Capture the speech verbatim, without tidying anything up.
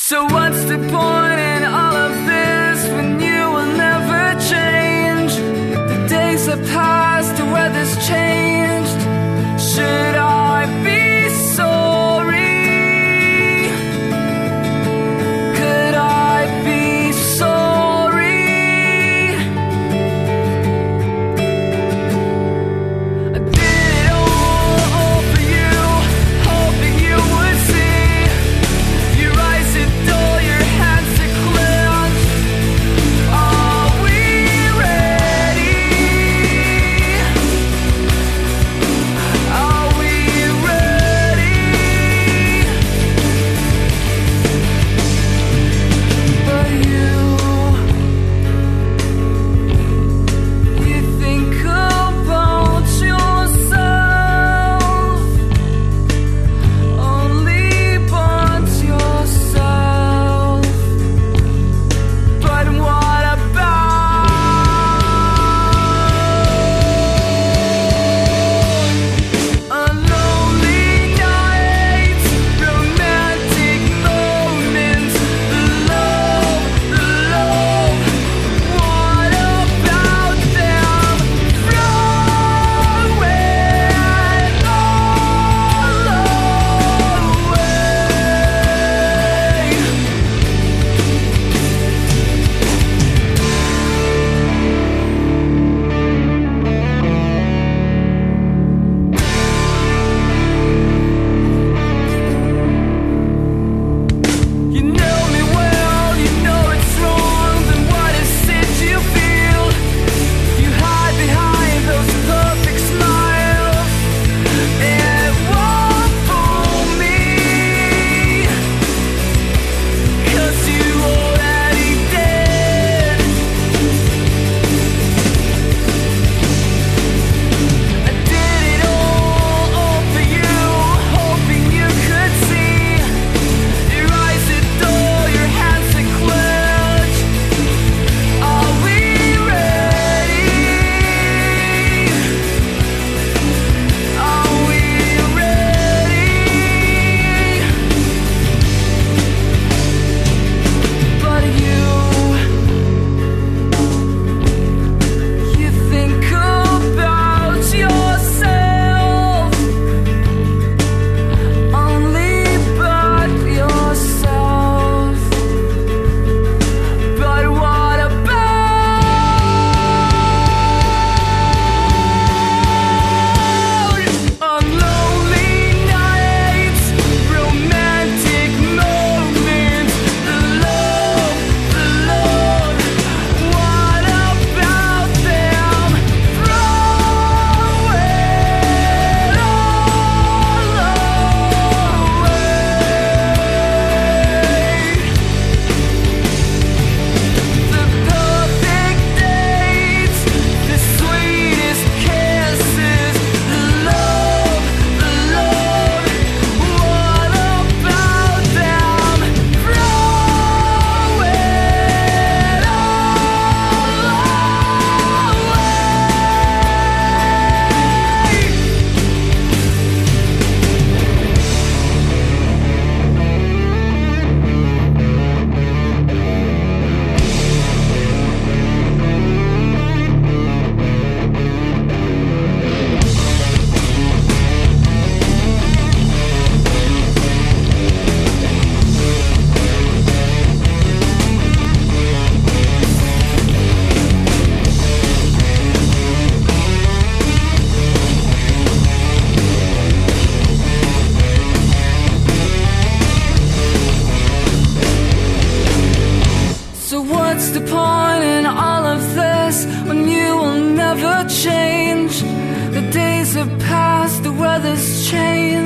So what's the point in all of this when you will never change? The days have passed, the weather's changed. Should I be sorry? Could I be sorry? I did it all for you, hoping you would see. Your eyes adore, your hands to clench. Are we ready? Are we ready? But you, you think about yourself, only but yourself. But what about a lonely night, romantic moments, the love, the love? What about them? Throw it all away. You know me well, you know it's wrong, then what is it you feel? You hide behind those perfect smiles. It won't fool me, 'cause you already did. I did it all, all for you, hoping you could see. Your eyes adore, your hands to clench. Are we ready? Are we ready? But you, you think about yourself, only but yourself. But what about a lonely night, romantic moments, the love, the love? What about them? Throw it all away. The perfect dates, the sweetest kisses, the love, the love. What about them? Throw it So what's the point in all of this when you will never change? The days have passed, the weather's changed.